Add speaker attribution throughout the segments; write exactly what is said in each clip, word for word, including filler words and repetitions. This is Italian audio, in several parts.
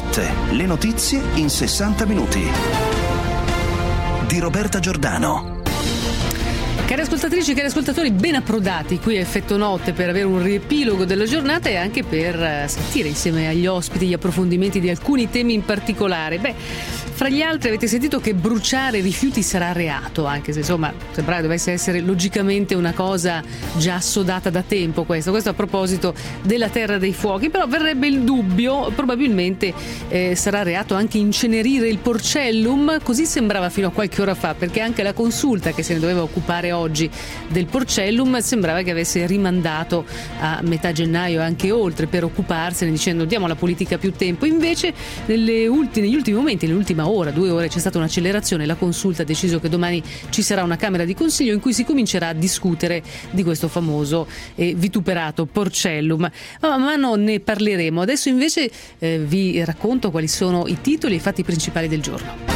Speaker 1: notte, le notizie in sessanta minuti. Di Roberta Giordano.
Speaker 2: Cari ascoltatrici e cari ascoltatori, ben approdati qui a Effetto Notte per avere un riepilogo della giornata e anche per sentire insieme agli ospiti gli approfondimenti di alcuni temi in particolare. Beh, fra gli altri avete sentito che bruciare rifiuti sarà reato, anche se insomma sembrava dovesse essere logicamente una cosa già assodata da tempo questo, questo a proposito della Terra dei Fuochi, però verrebbe il dubbio, probabilmente eh, sarà reato anche incenerire il porcellum, così sembrava fino a qualche ora fa, perché anche la consulta che se ne doveva occupare oggi del porcellum sembrava che avesse rimandato a metà gennaio e anche oltre per occuparsene, dicendo diamo alla politica più tempo. Invece nelle ultime, negli ultimi momenti, nell'ultima ora, due ore, c'è stata un'accelerazione. La consulta ha deciso che domani ci sarà una Camera di Consiglio in cui si comincerà a discutere di questo famoso e vituperato porcellum. Ma man mano ne parleremo. Adesso invece eh, vi racconto quali sono i titoli e i fatti principali del giorno.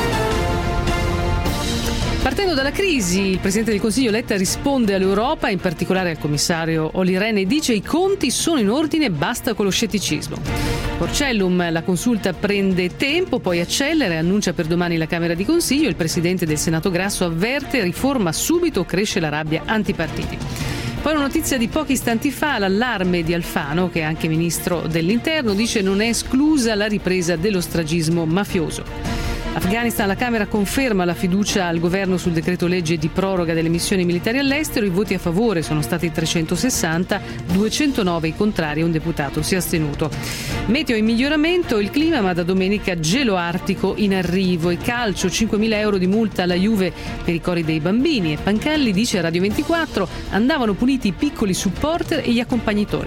Speaker 2: Partendo dalla crisi, il Presidente del Consiglio Letta risponde all'Europa, in particolare al commissario Olli Rehn, e dice i conti sono in ordine, basta con lo scetticismo. Porcellum, la consulta prende tempo, poi accelera e annuncia per domani la Camera di Consiglio. Il Presidente del Senato Grasso avverte, riforma subito, cresce la rabbia antipartiti. Poi una notizia di pochi istanti fa, l'allarme di Alfano, che è anche Ministro dell'Interno, dice non è esclusa la ripresa dello stragismo mafioso. Afghanistan, la Camera conferma la fiducia al governo sul decreto legge di proroga delle missioni militari all'estero. I voti a favore sono stati trecentosessanta, duecentonove i contrari e un deputato si è astenuto. Meteo in miglioramento, il clima, ma da domenica gelo artico in arrivo. E calcio, cinquemila euro di multa alla Juve per i cori dei bambini. E Pancalli dice a Radio ventiquattro andavano puniti i piccoli supporter e gli accompagnitori.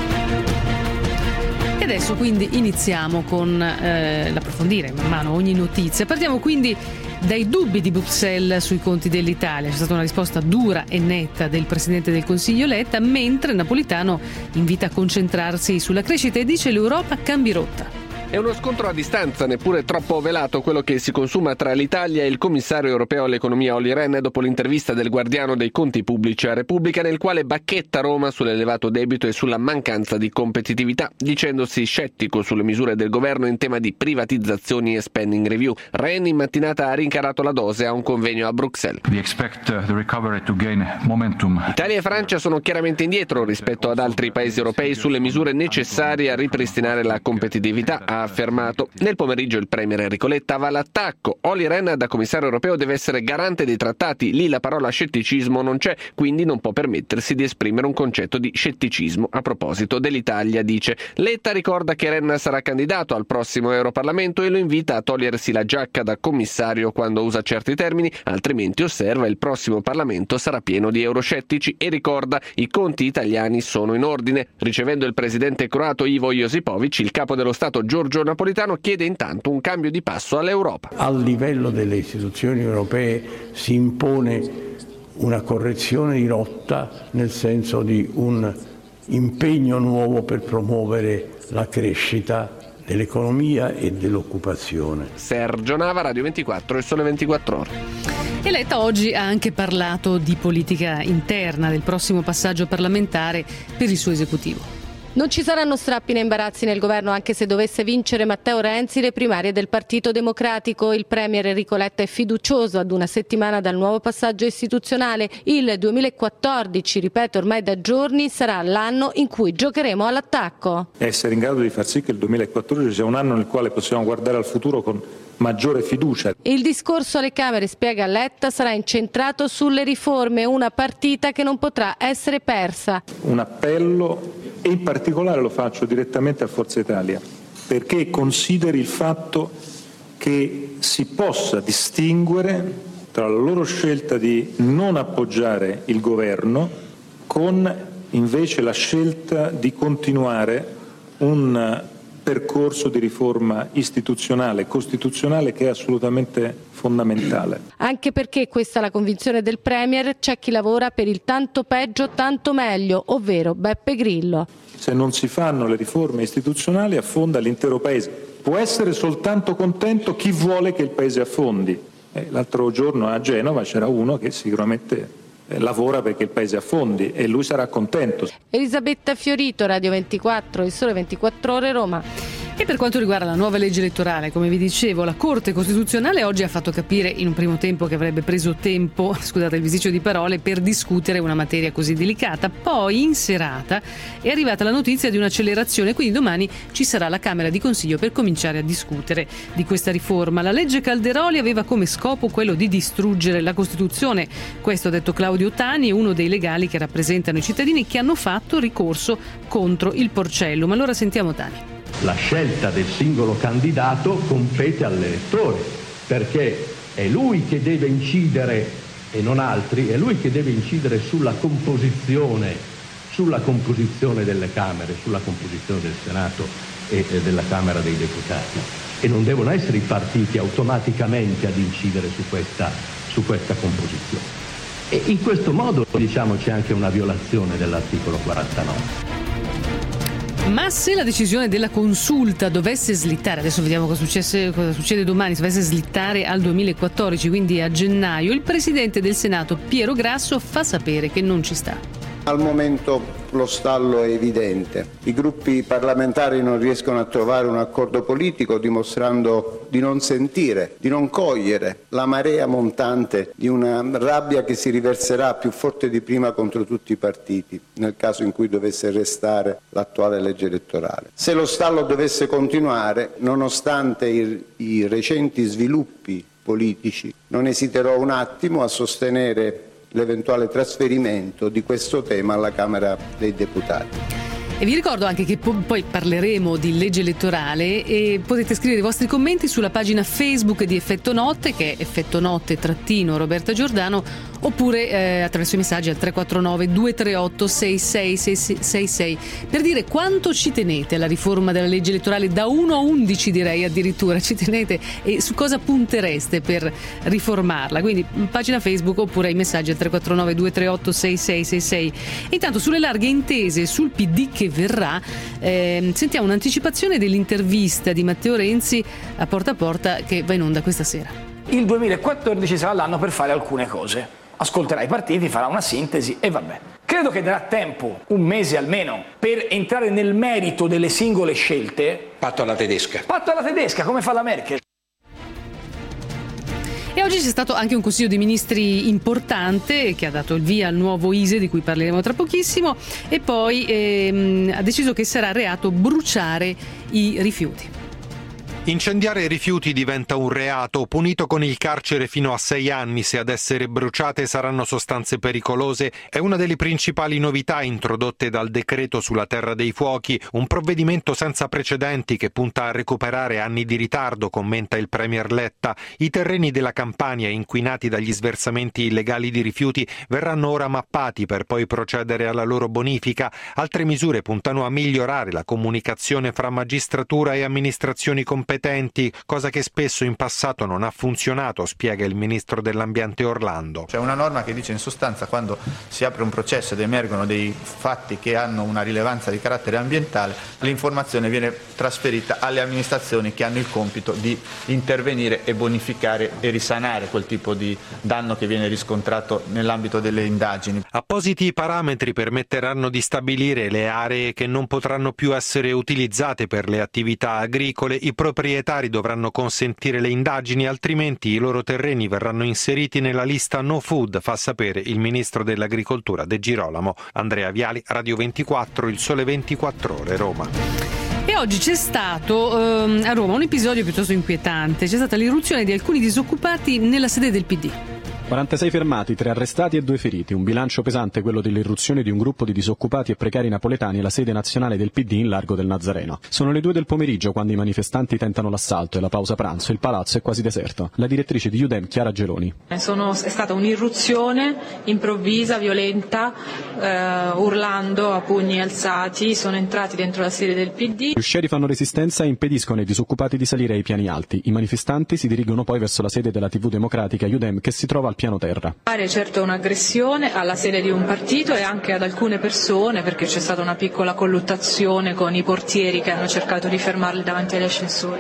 Speaker 2: E adesso quindi iniziamo con eh, l'approfondire man mano ogni notizia. Partiamo quindi dai dubbi di Bruxelles sui conti dell'Italia. C'è stata una risposta dura e netta del Presidente del Consiglio Letta, mentre Napolitano invita a concentrarsi sulla crescita e dice l'Europa cambi rotta.
Speaker 3: È uno scontro a distanza, neppure troppo velato, quello che si consuma tra l'Italia e il commissario europeo all'economia Olli Rehn dopo l'intervista del guardiano dei conti pubblici a Repubblica, nel quale bacchetta Roma sull'elevato debito e sulla mancanza di competitività, dicendosi scettico sulle misure del governo in tema di privatizzazioni e spending review. Rehn in mattinata ha rincarato la dose a un convegno a Bruxelles.
Speaker 4: We expect the recovery to gain momentum.
Speaker 3: Italia e Francia sono chiaramente indietro rispetto ad altri paesi europei sulle misure necessarie a ripristinare la competitività, ha affermato. Nel pomeriggio il premier Enrico Letta va all'attacco. Olli Rehn da commissario europeo deve essere garante dei trattati, lì la parola scetticismo non c'è, quindi non può permettersi di esprimere un concetto di scetticismo a proposito dell'Italia, dice. Letta ricorda che Rehn sarà candidato al prossimo Europarlamento e lo invita a togliersi la giacca da commissario quando usa certi termini, altrimenti, osserva, il prossimo Parlamento sarà pieno di euroscettici, e ricorda i conti italiani sono in ordine. Ricevendo il presidente croato Ivo Josipovic, il capo dello Stato Giorgio Napolitano chiede intanto un cambio di passo all'Europa.
Speaker 5: A livello delle istituzioni europee si impone una correzione di rotta, nel senso di un impegno nuovo per promuovere la crescita dell'economia e dell'occupazione.
Speaker 3: Sergio Nava, Radio ventiquattro e Sole ventiquattro Ore.
Speaker 2: E Letta oggi ha anche parlato di politica interna, del prossimo passaggio parlamentare per il suo esecutivo.
Speaker 6: Non ci saranno strappi né imbarazzi nel governo anche se dovesse vincere Matteo Renzi le primarie del Partito Democratico. Il premier Enrico Letta è fiducioso ad una settimana dal nuovo passaggio istituzionale. Il duemilaquattordici, ripeto ormai da giorni, sarà l'anno in cui giocheremo all'attacco.
Speaker 7: Essere in grado di far sì che il duemilaquattordici sia un anno nel quale possiamo guardare al futuro con maggiore fiducia.
Speaker 6: Il discorso alle Camere, spiega Letta, sarà incentrato sulle riforme, una partita che non potrà essere persa.
Speaker 7: Un appello, e in particolare lo faccio direttamente a Forza Italia, perché consideri il fatto che si possa distinguere tra la loro scelta di non appoggiare il governo con invece la scelta di continuare un percorso di riforma istituzionale, costituzionale, che è assolutamente fondamentale.
Speaker 6: Anche perché, questa è la convinzione del Premier, c'è chi lavora per il tanto peggio tanto meglio, ovvero Beppe Grillo.
Speaker 7: Se non si fanno le riforme istituzionali affonda l'intero Paese. Può essere soltanto contento chi vuole che il Paese affondi. Eh, l'altro giorno a Genova c'era uno che sicuramente lavora perché il Paese affondi e lui sarà contento.
Speaker 6: Elisabetta Fiorito, Radio ventiquattro e Sole ventiquattro Ore, Roma.
Speaker 2: E per quanto riguarda la nuova legge elettorale, come vi dicevo, la Corte Costituzionale oggi ha fatto capire in un primo tempo che avrebbe preso tempo, scusate il bisticcio di parole, per discutere una materia così delicata. Poi in serata è arrivata la notizia di un'accelerazione, quindi domani ci sarà la Camera di Consiglio per cominciare a discutere di questa riforma. La legge Calderoli aveva come scopo quello di distruggere la Costituzione. Questo ha detto Claudio Tani, uno dei legali che rappresentano i cittadini che hanno fatto ricorso contro il Porcellum. Allora sentiamo Tani.
Speaker 8: La scelta del singolo candidato compete all'elettore, perché è lui che deve incidere, e non altri, è lui che deve incidere sulla composizione, sulla composizione delle Camere, sulla composizione del Senato e, e della Camera dei Deputati. E non devono essere i partiti automaticamente ad incidere su questa, su questa composizione. E in questo modo, diciamo, c'è anche una violazione dell'articolo quarantanove.
Speaker 2: Ma se la decisione della consulta dovesse slittare, adesso vediamo cosa, successe, cosa succede domani, se dovesse slittare al duemilaquattordici, quindi a gennaio, il presidente del Senato Piero Grasso fa sapere che non ci sta.
Speaker 9: Al momento lo stallo è evidente. I gruppi parlamentari non riescono a trovare un accordo politico, dimostrando di non sentire, di non cogliere la marea montante di una rabbia che si riverserà più forte di prima contro tutti i partiti, nel caso in cui dovesse restare l'attuale legge elettorale. Se lo stallo dovesse continuare, nonostante i, i recenti sviluppi politici, non esiterò un attimo a sostenere l'eventuale trasferimento di questo tema alla Camera dei Deputati.
Speaker 2: E vi ricordo anche che po- poi parleremo di legge elettorale e potete scrivere i vostri commenti sulla pagina Facebook di Effetto Notte, che è Effetto Notte trattino Roberta Giordano, oppure eh, attraverso i messaggi al tre quattro nove due tre otto sei sei sei sei per dire quanto ci tenete alla riforma della legge elettorale, da uno a undici direi addirittura ci tenete, e su cosa puntereste per riformarla. Quindi pagina Facebook oppure i messaggi al tre quattro nove due tre otto sei sei sei sei. Intanto sulle larghe intese sul P D che verrà, eh, sentiamo un'anticipazione dell'intervista di Matteo Renzi a Porta a Porta che va in onda questa sera.
Speaker 10: Il duemilaquattordici sarà l'anno per fare alcune cose. Ascolterà i partiti, farà una sintesi e vabbè. Credo che darà tempo, un mese almeno, per entrare nel merito delle singole scelte.
Speaker 11: Patto alla tedesca.
Speaker 10: Patto alla tedesca, come fa la Merkel.
Speaker 2: E oggi c'è stato anche un Consiglio dei Ministri importante che ha dato il via al nuovo I S E, di cui parleremo tra pochissimo, e poi ehm, ha deciso che sarà reato bruciare i rifiuti.
Speaker 12: Incendiare rifiuti diventa un reato, punito con il carcere fino a sei anni se ad essere bruciate saranno sostanze pericolose. È una delle principali novità introdotte dal decreto sulla terra dei fuochi, un provvedimento senza precedenti che punta a recuperare anni di ritardo, commenta il Premier Letta. I terreni della Campania inquinati dagli sversamenti illegali di rifiuti verranno ora mappati per poi procedere alla loro bonifica. Altre misure puntano a migliorare la comunicazione fra magistratura e amministrazioni competenti, cosa che spesso in passato non ha funzionato, spiega il ministro dell'Ambiente Orlando.
Speaker 13: C'è una norma che dice in sostanza quando si apre un processo ed emergono dei fatti che hanno una rilevanza di carattere ambientale, l'informazione viene trasferita alle amministrazioni che hanno il compito di intervenire e bonificare e risanare quel tipo di danno che viene riscontrato nell'ambito delle indagini.
Speaker 12: Appositi parametri permetteranno di stabilire le aree che non potranno più essere utilizzate per le attività agricole. I proprietari dovranno consentire le indagini, altrimenti i loro terreni verranno inseriti nella lista no food, fa sapere il ministro dell'Agricoltura De Girolamo. Andrea Viali, Radio ventiquattro, Il Sole ventiquattro Ore, Roma.
Speaker 2: E oggi c'è stato ehm, a Roma un episodio piuttosto inquietante. C'è stata l'irruzione di alcuni disoccupati nella sede del P D.
Speaker 14: quarantasei fermati, tre arrestati e due feriti. Un bilancio pesante quello dell'irruzione di un gruppo di disoccupati e precari napoletani alla sede nazionale del P D in Largo del Nazareno. Sono le due del pomeriggio quando i manifestanti tentano l'assalto e la pausa pranzo. Il palazzo è quasi deserto. La direttrice di Udem, Chiara Geloni.
Speaker 15: Sono, è stata un'irruzione improvvisa, violenta, eh, urlando a pugni alzati. Sono entrati dentro la sede del P D.
Speaker 14: Gli uscieri fanno resistenza e impediscono ai disoccupati di salire ai piani alti. I manifestanti si dirigono poi verso la sede della tivù democratica Udem, che si trova al piano terra.
Speaker 15: Pare certo un'aggressione alla sede di un partito e anche ad alcune persone, perché c'è stata una piccola colluttazione con i portieri che hanno cercato di fermarli davanti agli ascensori.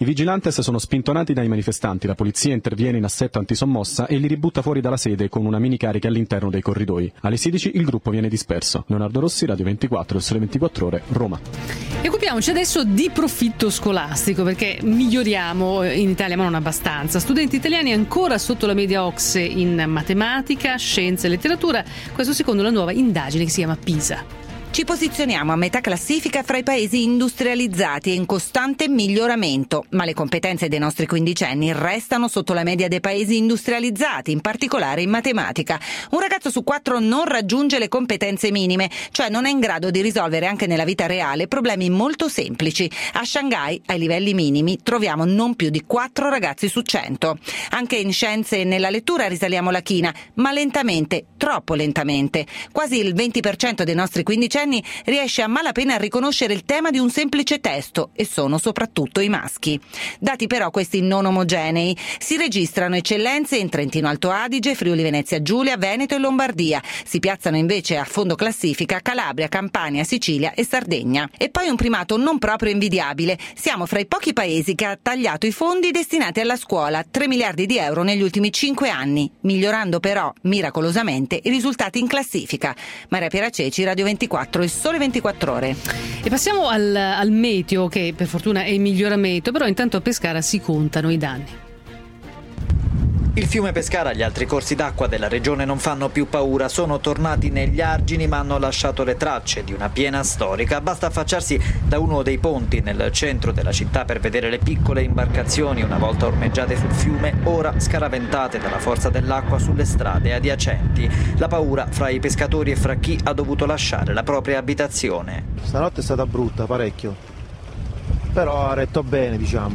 Speaker 14: I vigilantes sono spintonati dai manifestanti, la polizia interviene in assetto antisommossa e li ributta fuori dalla sede con una mini carica all'interno dei corridoi. Alle sedici il gruppo viene disperso. Leonardo Rossi, Radio ventiquattro, Il Sole ventiquattro Ore, Roma.
Speaker 2: E occupiamoci adesso di profitto scolastico, perché miglioriamo in Italia ma non abbastanza. Studenti italiani ancora sotto la media O C S E in matematica, scienze e letteratura, questo secondo la nuova indagine che si chiama PISA.
Speaker 11: Ci posizioniamo a metà classifica fra i paesi industrializzati e in costante miglioramento, ma le competenze dei nostri quindicenni restano sotto la media dei paesi industrializzati, in particolare in matematica. Un ragazzo su quattro non raggiunge le competenze minime, cioè non è in grado di risolvere anche nella vita reale problemi molto semplici. A Shanghai, ai livelli minimi, troviamo non più di quattro ragazzi su cento. Anche in scienze e nella lettura risaliamo la china, ma lentamente, troppo lentamente. Quasi il venti per cento dei nostri quindicenni riesce a malapena a riconoscere il tema di un semplice testo, e sono soprattutto i maschi. Dati però questi non omogenei. Si registrano eccellenze in Trentino Alto Adige, Friuli Venezia Giulia, Veneto e Lombardia. Si piazzano invece a fondo classifica Calabria, Campania, Sicilia e Sardegna. E poi un primato non proprio invidiabile. Siamo fra i pochi paesi che ha tagliato i fondi destinati alla scuola, tre miliardi di euro negli ultimi cinque anni, migliorando però miracolosamente i risultati in classifica. Maria Piera Ceci, Radio ventiquattro, Il Sole ventiquattro Ore.
Speaker 2: E passiamo al, al meteo, che per fortuna è in miglioramento, però intanto a Pescara si contano i danni.
Speaker 16: Il fiume Pescara e gli altri corsi d'acqua della regione non fanno più paura, sono tornati negli argini ma hanno lasciato le tracce di una piena storica. Basta affacciarsi da uno dei ponti nel centro della città per vedere le piccole imbarcazioni, una volta ormeggiate sul fiume, ora scaraventate dalla forza dell'acqua sulle strade adiacenti. La paura fra i pescatori e fra chi ha dovuto lasciare la propria abitazione.
Speaker 17: Stanotte è stata brutta, parecchio, però ha retto bene, diciamo.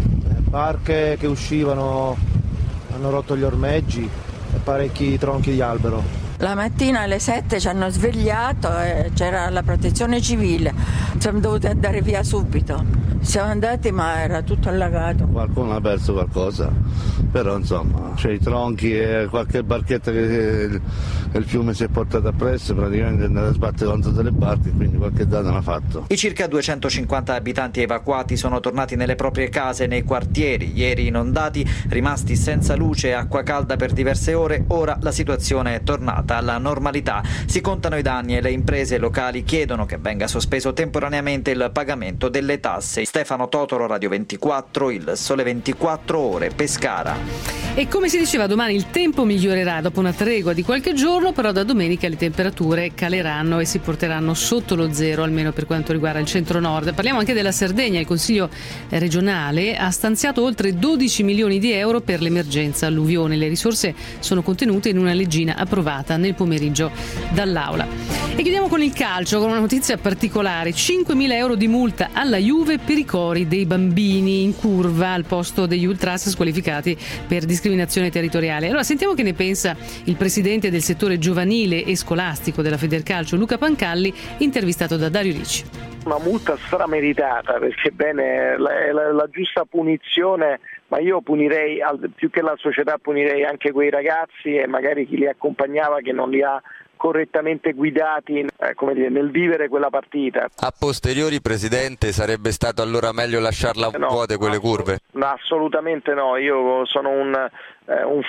Speaker 17: Barche che uscivano hanno rotto gli ormeggi e parecchi tronchi di albero.
Speaker 18: La mattina alle sette ci hanno svegliato e c'era la protezione civile, siamo dovuti andare via subito. Siamo andati ma era tutto allagato.
Speaker 19: Qualcuno ha perso qualcosa, però insomma c'è i tronchi e qualche barchetta che il fiume si è portato appresso, praticamente è andato a sbattere contro delle barche, quindi qualche danno l'ha fatto.
Speaker 16: I circa duecentocinquanta abitanti evacuati sono tornati nelle proprie case nei quartieri, ieri inondati, rimasti senza luce e acqua calda per diverse ore, ora la situazione è tornata alla normalità. Si contano i danni e le imprese locali chiedono che venga sospeso temporaneamente il pagamento delle tasse. Stefano Totoro, Radio ventiquattro, Il Sole ventiquattro Ore, Pescara.
Speaker 2: E come si diceva, domani il tempo migliorerà dopo una tregua di qualche giorno, però da domenica le temperature caleranno e si porteranno sotto lo zero, almeno per quanto riguarda il centro-nord. Parliamo anche della Sardegna. Il Consiglio regionale ha stanziato oltre dodici milioni di euro per l'emergenza alluvione. Le risorse sono contenute in una leggina approvata nel pomeriggio dall'Aula. E chiudiamo con il calcio, con una notizia particolare: cinquemila euro di multa alla Juve per i cori dei bambini in curva al posto degli ultras squalificati per discriminazione territoriale. Allora sentiamo che ne pensa il presidente del settore giovanile e scolastico della Federcalcio, Luca Pancalli, intervistato da Dario Ricci.
Speaker 20: Una multa strameritata, perché bene, la, la, la giusta punizione, ma io punirei, più che la società, punirei anche quei ragazzi e magari chi li accompagnava che non li ha correttamente guidati eh, come dire, nel vivere quella partita.
Speaker 21: A posteriori, Presidente, sarebbe stato allora meglio lasciarla
Speaker 20: no,
Speaker 21: vuote quelle curve?
Speaker 20: No, assolutamente no, io sono un, eh, un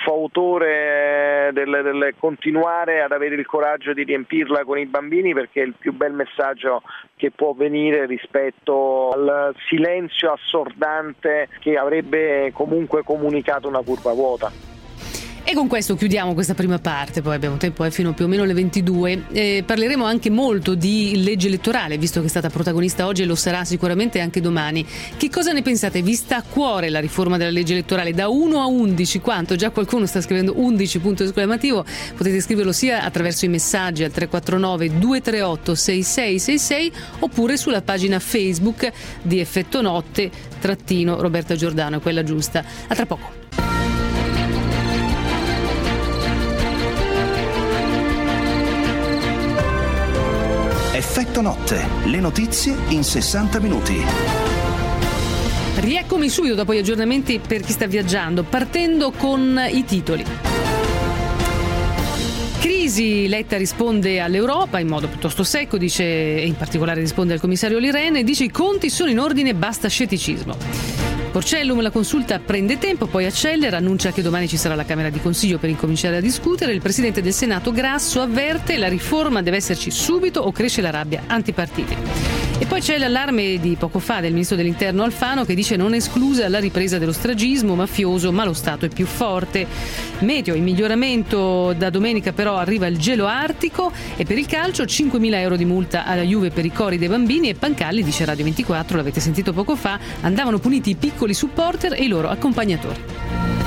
Speaker 20: fautore del, del continuare ad avere il coraggio di riempirla con i bambini, perché è il più bel messaggio che può venire rispetto al silenzio assordante che avrebbe comunque comunicato una curva vuota.
Speaker 2: E con questo chiudiamo questa prima parte, poi abbiamo tempo eh, fino più o meno alle ventidue. Eh, parleremo anche molto di legge elettorale, visto che è stata protagonista oggi e lo sarà sicuramente anche domani. Che cosa ne pensate? Vi sta a cuore la riforma della legge elettorale? Da uno a undici, quanto? Già qualcuno sta scrivendo undici punto esclamativo. Potete scriverlo sia attraverso i messaggi al tre quattro nove due tre otto sei sei sei sei oppure sulla pagina Facebook di Effetto Notte trattino Roberta Giordano, è quella giusta. A tra poco.
Speaker 1: Effetto Notte, le notizie in sessanta minuti.
Speaker 2: Rieccomi subito dopo gli aggiornamenti per chi sta viaggiando, partendo con i titoli. Crisi, Letta risponde all'Europa in modo piuttosto secco, dice, e in particolare risponde al commissario Olli Rehn, dice i conti sono in ordine, basta scetticismo. Porcellum, la consulta prende tempo, poi accelera, annuncia che domani ci sarà la Camera di Consiglio per incominciare a discutere. Il Presidente del Senato Grasso avverte: la riforma deve esserci subito o cresce la rabbia antipartiti. E poi c'è l'allarme di poco fa del Ministro dell'Interno Alfano, che dice non esclusa la ripresa dello stragismo mafioso, ma lo Stato è più forte. Meteo, in miglioramento da domenica, però arriva il gelo artico. E per il calcio cinquemila euro di multa alla Juve per i cori dei bambini, e Pancalli, dice Radio ventiquattro, l'avete sentito poco fa, andavano puniti i piccoli supporter e i loro accompagnatori.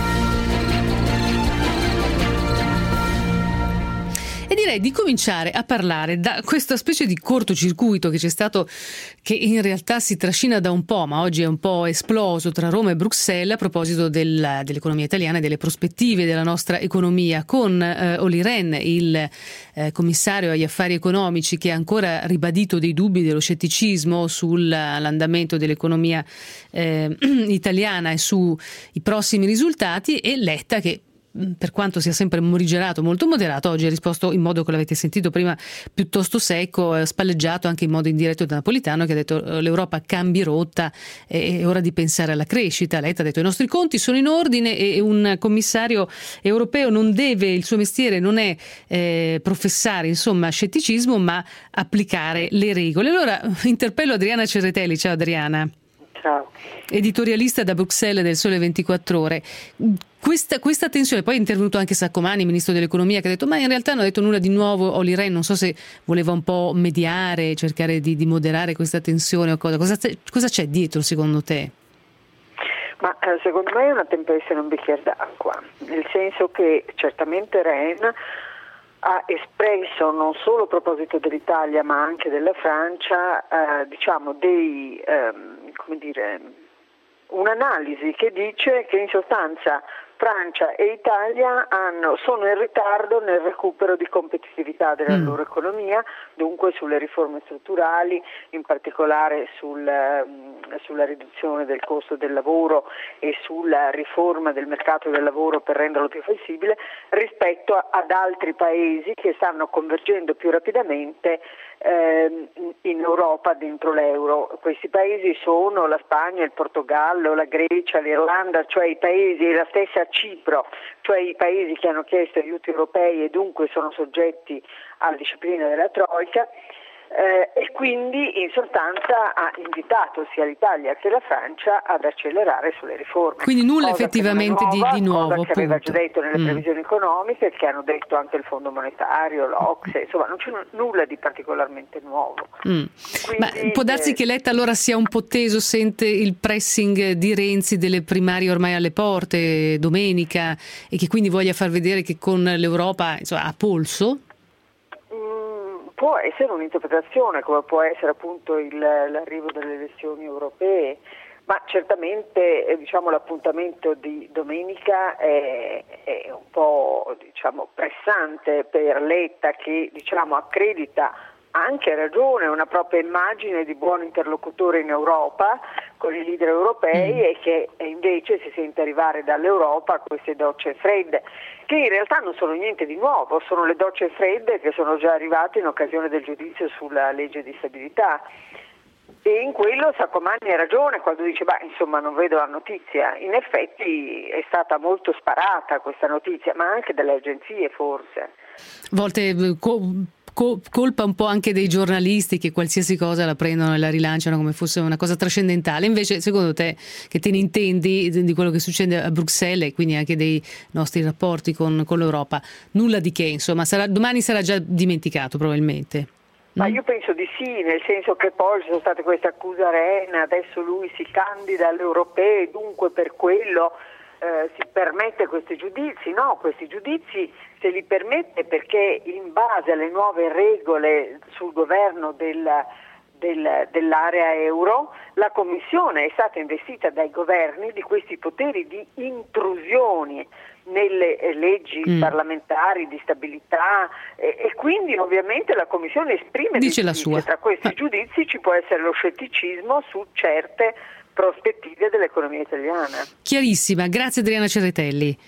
Speaker 2: E direi di cominciare a parlare da questa specie di cortocircuito che c'è stato, che in realtà si trascina da un po', ma oggi è un po' esploso, tra Roma e Bruxelles a proposito del, dell'economia italiana e delle prospettive della nostra economia, con eh, Olli Rehn, il eh, commissario agli affari economici, che ha ancora ribadito dei dubbi, dello scetticismo sull'andamento dell'economia eh, italiana e sui prossimi risultati, e Letta, che per quanto sia sempre morigerato, molto moderato, oggi ha risposto in modo, che l'avete sentito prima, piuttosto secco, spalleggiato anche in modo indiretto da Napolitano, che ha detto l'Europa cambi rotta, è ora di pensare alla crescita. Letta ha detto i nostri conti sono in ordine e un commissario europeo non deve, il suo mestiere non è eh, professare insomma scetticismo, ma applicare le regole. Allora interpello Adriana Cerretelli. Ciao Adriana.
Speaker 4: Ciao.
Speaker 2: Editorialista da Bruxelles del Sole ventiquattro Ore. Questa, questa tensione, poi è intervenuto anche Saccomani, ministro dell'economia, che ha detto ma in realtà non ha detto nulla di nuovo. Olli Rehn non so se voleva un po' mediare, cercare di, di moderare questa tensione o cosa. Cosa c'è, cosa c'è dietro secondo te?
Speaker 4: Ma eh, secondo me è una tempesta in un bicchiere d'acqua, nel senso che certamente Rehn ha espresso, non solo a proposito dell'Italia ma anche della Francia, eh, diciamo dei, ehm, come dire, un'analisi che dice che in sostanza Francia e Italia hanno, sono in ritardo nel recupero di competitività della mm. loro economia, dunque sulle riforme strutturali, in particolare sul, sulla riduzione del costo del lavoro e sulla riforma del mercato del lavoro per renderlo più flessibile, rispetto a, ad altri paesi che stanno convergendo più rapidamente eh, in Europa dentro l'euro. Questi paesi sono la Spagna, il Portogallo, la Grecia, l'Irlanda, cioè i paesi, la stessa Cipro, cioè i paesi che hanno chiesto aiuti europei e dunque sono soggetti alla disciplina della Troika, eh, e quindi in sostanza ha invitato sia l'Italia che la Francia ad accelerare sulle riforme.
Speaker 2: Quindi nulla cosa effettivamente nuova, di, di nuovo.
Speaker 4: Cosa che aveva già detto nelle mm. previsioni economiche, che hanno detto anche il Fondo Monetario, l'O C S E, insomma non c'è nulla di particolarmente nuovo.
Speaker 2: Mm. Quindi, Ma può darsi eh, che Letta allora sia un po' teso, sente il pressing di Renzi delle primarie ormai alle porte domenica, e che quindi voglia far vedere che con l'Europa insomma, ha polso?
Speaker 4: Può essere un'interpretazione, come può essere appunto il, l'arrivo delle elezioni europee, ma certamente eh, diciamo, l'appuntamento di domenica è, è un po' diciamo, pressante per Letta, che diciamo, accredita anche a ragione una propria immagine di buon interlocutore in Europa con i leader europei mm. e che invece si sente arrivare dall'Europa queste docce fredde, che in realtà non sono niente di nuovo, sono le docce fredde che sono già arrivate in occasione del giudizio sulla legge di stabilità. E in quello Saccomani ha ragione quando dice bah insomma non vedo la notizia. In effetti è stata molto sparata questa notizia, ma anche dalle agenzie forse.
Speaker 2: A volte co- co- colpa un po' anche dei giornalisti che qualsiasi cosa la prendono e la rilanciano come fosse una cosa trascendentale. Invece secondo te, che te ne intendi di quello che succede a Bruxelles e quindi anche dei nostri rapporti con, con l'Europa, nulla di che, insomma sarà, domani sarà già dimenticato probabilmente?
Speaker 4: Ma io penso di sì, nel senso che poi ci sono state queste accuse a Rehn, adesso lui si candida alle europee, dunque per quello eh, si permette questi giudizi. No, questi giudizi se li permette perché in base alle nuove regole sul governo del, del, dell'area euro, la Commissione è stata investita dai governi di questi poteri di intrusioni nelle leggi mm. parlamentari di stabilità e, e quindi ovviamente la Commissione esprime
Speaker 2: Dice
Speaker 4: dei
Speaker 2: la
Speaker 4: giudizi.
Speaker 2: sua.
Speaker 4: Tra questi ah. giudizi ci può essere lo scetticismo su certe prospettive dell'economia italiana.
Speaker 2: Chiarissima, grazie Adriana Cerretelli.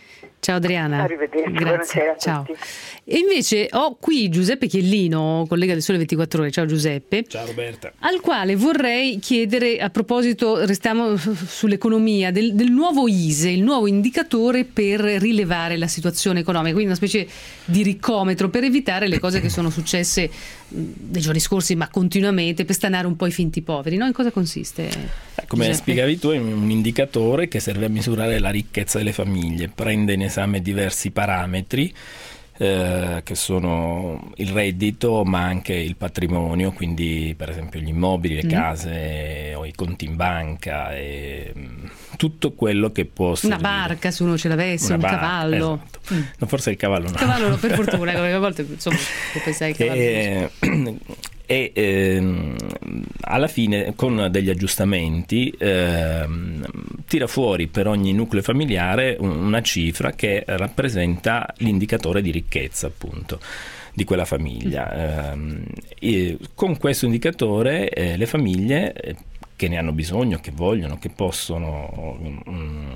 Speaker 2: Ciao Adriana.
Speaker 4: Arrivederci,
Speaker 2: Grazie.
Speaker 4: buonasera a
Speaker 2: Ciao.
Speaker 4: tutti.
Speaker 2: E invece ho qui Giuseppe Chiellino, collega del Sole ventiquattro Ore. Ciao Giuseppe.
Speaker 5: Ciao Roberta.
Speaker 2: Al quale vorrei chiedere, a proposito, restiamo sull'economia, del, del nuovo I S E, il nuovo indicatore per rilevare la situazione economica, quindi una specie di ricometro per evitare le cose che sono successe nei giorni scorsi, ma continuamente, per stanare un po' i finti poveri, no? In cosa consiste?
Speaker 5: Come
Speaker 2: Giuseppe?
Speaker 5: spiegavi tu, è un indicatore che serve a misurare la ricchezza delle famiglie, prende in esame diversi parametri eh, che sono il reddito ma anche il patrimonio, quindi per esempio gli immobili, le mm. case o i conti in banca e tutto quello che può servire.
Speaker 2: Una barca, se uno ce l'avesse,
Speaker 5: Una
Speaker 2: un
Speaker 5: barca,
Speaker 2: cavallo.
Speaker 5: Esatto. Mm. No, forse il cavallo no.
Speaker 2: Il cavallo no, per fortuna, a volte insomma può pensare il cavallo.
Speaker 5: E, e ehm, alla fine con degli aggiustamenti ehm, tira fuori per ogni nucleo familiare una cifra che rappresenta l'indicatore di ricchezza appunto di quella famiglia. Mm. E con questo indicatore eh, le famiglie eh, che ne hanno bisogno, che vogliono, che possono mm,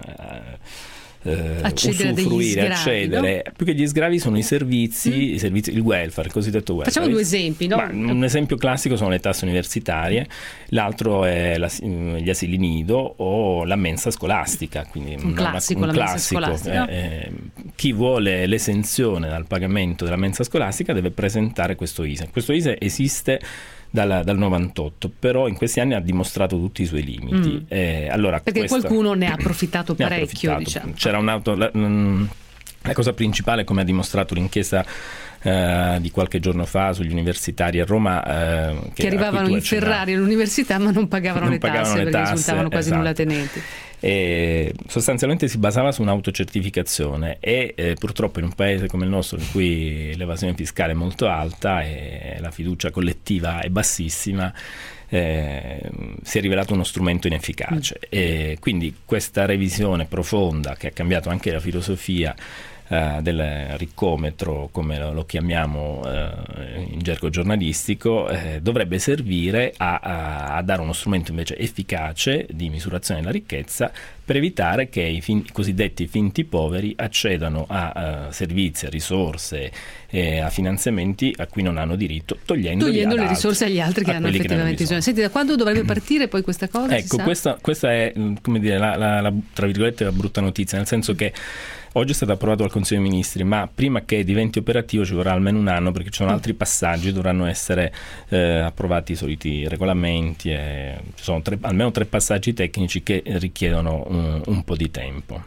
Speaker 5: eh,
Speaker 2: accedere
Speaker 5: usufruire,
Speaker 2: sgravi,
Speaker 5: accedere, no? Più che gli sgravi sono i servizi, mm. i servizi, il welfare, il cosiddetto welfare.
Speaker 2: Facciamo due esempi, no?
Speaker 5: Ma un esempio classico sono le tasse universitarie, l'altro è la, gli asili nido o la mensa scolastica, quindi
Speaker 2: un classico,
Speaker 5: una, un
Speaker 2: la
Speaker 5: classico.
Speaker 2: mensa scolastica.
Speaker 5: Eh, eh, chi vuole l'esenzione dal pagamento della mensa scolastica deve presentare questo I S E. Questo I S E esiste Dal, dal novantotto, però in questi anni ha dimostrato tutti i suoi limiti.
Speaker 2: Mm.
Speaker 5: Eh, allora,
Speaker 2: perché
Speaker 5: questa,
Speaker 2: qualcuno ne ha approfittato
Speaker 5: ne ha
Speaker 2: parecchio,
Speaker 5: approfittato.
Speaker 2: diciamo.
Speaker 5: C'era un'auto la, la cosa principale, come ha dimostrato l'inchiesta eh, di qualche giorno fa sugli universitari a Roma, eh, che,
Speaker 2: che arrivavano in Ferrari all'università ma non pagavano
Speaker 5: non
Speaker 2: le tasse
Speaker 5: pagavano le
Speaker 2: perché
Speaker 5: tasse,
Speaker 2: risultavano quasi
Speaker 5: esatto.
Speaker 2: nulla tenenti.
Speaker 5: E sostanzialmente si basava su un'autocertificazione e eh, purtroppo in un paese come il nostro in cui l'evasione fiscale è molto alta e la fiducia collettiva è bassissima, eh, si è rivelato uno strumento inefficace. Mm. E quindi questa revisione profonda che ha cambiato anche la filosofia Uh, del ricometro, come lo, lo chiamiamo uh, in gergo giornalistico, eh, dovrebbe servire a, a, a dare uno strumento invece efficace di misurazione della ricchezza per evitare che i, fin, i cosiddetti finti poveri accedano a uh, servizi, a risorse e a finanziamenti a cui non hanno diritto, togliendo
Speaker 2: togliendo le
Speaker 5: altri,
Speaker 2: risorse agli altri che hanno effettivamente bisogno. Senti, da quando dovrebbe partire poi questa cosa?
Speaker 5: Ecco, questa, questa è come dire la, la, la, tra virgolette la brutta notizia, nel senso che oggi è stato approvato dal Consiglio dei Ministri, ma prima che diventi operativo ci vorrà almeno un anno perché ci sono altri passaggi, dovranno essere eh, approvati i soliti regolamenti e ci sono tre, almeno tre passaggi tecnici che richiedono un, un po' di tempo.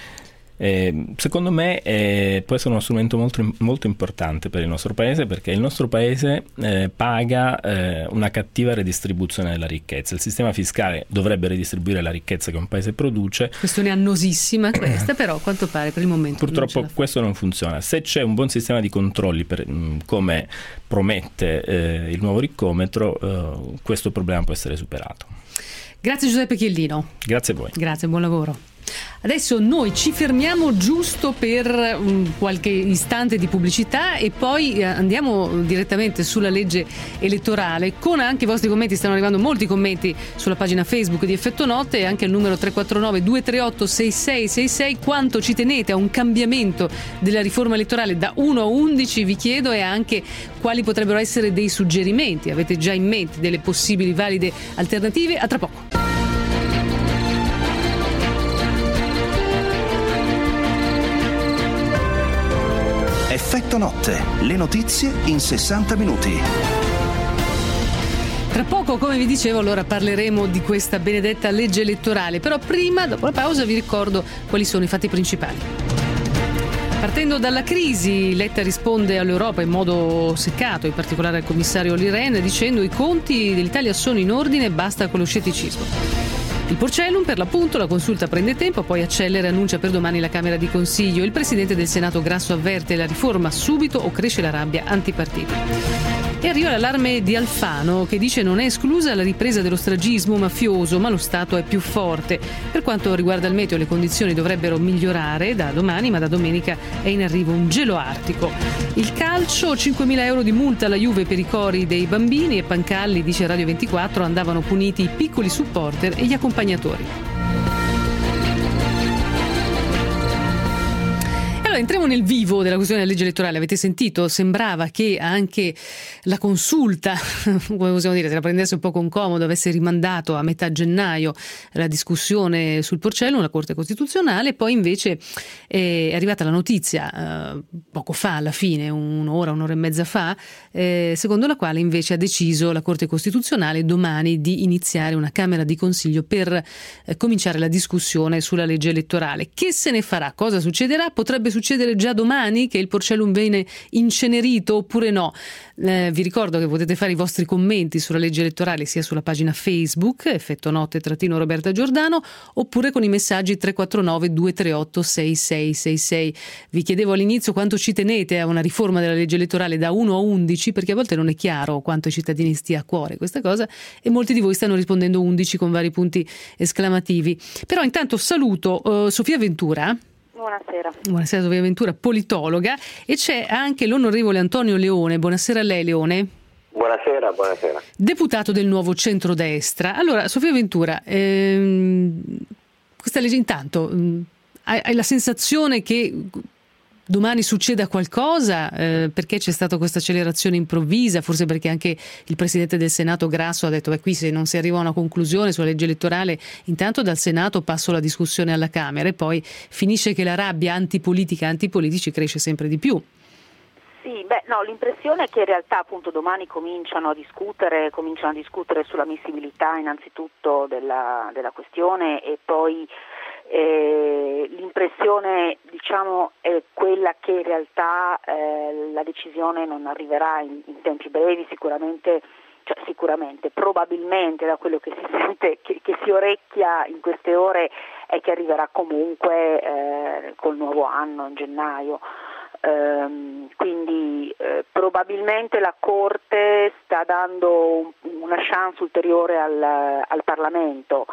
Speaker 5: Eh, secondo me eh, può essere uno strumento molto, molto importante per il nostro paese, perché il nostro paese eh, paga eh, una cattiva redistribuzione della ricchezza. Il sistema fiscale dovrebbe redistribuire la ricchezza che un paese produce.
Speaker 2: Questione annosissima questa, però a quanto pare per il momento
Speaker 5: purtroppo
Speaker 2: non
Speaker 5: questo non funziona. Se c'è un buon sistema di controlli per, mh, come promette eh, il nuovo ricometro, eh, questo problema può essere superato.
Speaker 2: Grazie Giuseppe Chiellino.
Speaker 5: Grazie a voi.
Speaker 2: Grazie, buon lavoro. Adesso noi ci fermiamo giusto per um, qualche istante di pubblicità e poi eh, andiamo direttamente sulla legge elettorale con anche i vostri commenti. Stanno arrivando molti commenti sulla pagina Facebook di Effetto Notte e anche al numero tre quattro nove due tre otto sei sei sei sei. Quanto ci tenete a un cambiamento della riforma elettorale da uno a undici, vi chiedo, e anche quali potrebbero essere dei suggerimenti. Avete già in mente delle possibili valide alternative? A tra poco.
Speaker 1: Effetto Notte, le notizie in sessanta minuti.
Speaker 2: Tra poco, come vi dicevo, allora parleremo di questa benedetta legge elettorale, però prima, dopo la pausa, vi ricordo quali sono i fatti principali. Partendo dalla crisi, Letta risponde all'Europa in modo seccato, in particolare al commissario Olli Rehn, dicendo: i conti dell'Italia sono in ordine, basta con lo scetticismo. Il Porcellum, per l'appunto, la consulta prende tempo, poi accelera e annuncia per domani la Camera di Consiglio. Il Presidente del Senato Grasso avverte: la riforma subito o cresce la rabbia antipartito. E arriva l'allarme di Alfano, che dice: non è esclusa la ripresa dello stragismo mafioso, ma lo Stato è più forte. Per quanto riguarda il meteo, le condizioni dovrebbero migliorare da domani, ma da domenica è in arrivo un gelo artico. Il calcio, cinquemila euro di multa alla Juve per i cori dei bambini, e Pancalli, dice Radio ventiquattro, andavano puniti i piccoli supporter e gli accompagnatori. Allora entriamo nel vivo della questione della legge elettorale. Avete sentito? Sembrava che anche la consulta, come possiamo dire, se la prendesse un po' con comodo, avesse rimandato a metà gennaio la discussione sul Porcellum, la Corte Costituzionale. Poi invece è arrivata la notizia eh, poco fa, alla fine, un'ora, un'ora e mezza fa, eh, secondo la quale invece ha deciso la Corte Costituzionale domani di iniziare una Camera di Consiglio per eh, cominciare la discussione sulla legge elettorale. Che se ne farà? Cosa succederà? Potrebbe succedere già domani che il Porcellum viene incenerito oppure no? Eh, vi ricordo che potete fare i vostri commenti sulla legge elettorale sia sulla pagina Facebook Effetto Notte trattino Roberta Giordano, oppure con i messaggi tre quattro nove due tre otto sei sei sei sei. Vi chiedevo all'inizio quanto ci tenete a una riforma della legge elettorale da uno a undici, perché a volte non è chiaro quanto ai cittadini stia a cuore questa cosa, e molti di voi stanno rispondendo undici con vari punti esclamativi. Però intanto saluto uh, Sofia Ventura.
Speaker 3: Buonasera.
Speaker 2: Buonasera Sofia Ventura, politologa, e c'è anche l'onorevole Antonio Leone. Buonasera a lei, Leone.
Speaker 22: Buonasera, buonasera.
Speaker 2: Deputato del Nuovo Centrodestra. Allora, Sofia Ventura, ehm, questa legge intanto, mh, hai, hai la sensazione che domani succeda qualcosa, eh, perché c'è stata questa accelerazione improvvisa, forse perché anche il Presidente del Senato Grasso ha detto beh, qui se non si arriva a una conclusione sulla legge elettorale, intanto dal Senato passo la discussione alla Camera, e poi finisce che la rabbia antipolitica, antipolitici cresce sempre di più.
Speaker 3: Sì, beh, no, l'impressione è che in realtà appunto domani cominciano a discutere, cominciano a discutere sull'ammissibilità innanzitutto della, della questione, e poi Eh, l'impressione diciamo è quella che in realtà eh, la decisione non arriverà in, in tempi brevi, sicuramente, cioè sicuramente, probabilmente da quello che si sente, che, che si orecchia in queste ore, è che arriverà comunque eh, col nuovo anno, in gennaio. Um, quindi eh, probabilmente la Corte sta dando un, una chance ulteriore al, al Parlamento.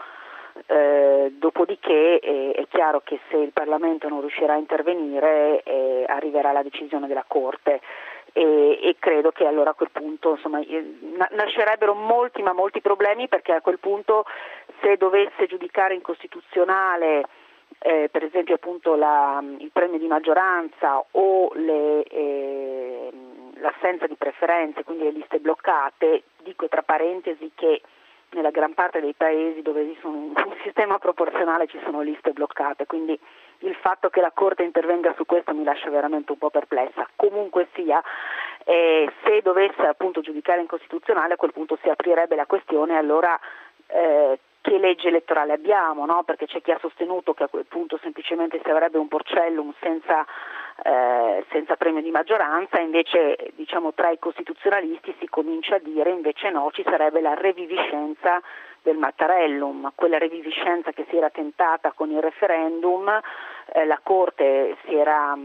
Speaker 3: Eh, dopodiché eh, è chiaro che se il Parlamento non riuscirà a intervenire eh, arriverà la decisione della Corte, e, e credo che allora a quel punto insomma, eh, nascerebbero molti ma molti problemi, perché a quel punto se dovesse giudicare incostituzionale eh, per esempio appunto la, il premio di maggioranza o le, eh, l'assenza di preferenze, quindi le liste bloccate, dico tra parentesi che nella gran parte dei paesi dove esiste un, un sistema proporzionale ci sono liste bloccate, quindi il fatto che la Corte intervenga su questo mi lascia veramente un po' perplessa. Comunque sia, eh, se dovesse appunto giudicare incostituzionale, a quel punto si aprirebbe la questione, allora eh, che legge elettorale abbiamo, no? Perché c'è chi ha sostenuto che a quel punto semplicemente si avrebbe un Porcellum senza, eh, senza premio di maggioranza, invece diciamo tra i costituzionalisti si comincia a dire invece no, ci sarebbe la reviviscenza del Mattarellum, quella reviviscenza che si era tentata con il referendum, eh, la Corte si era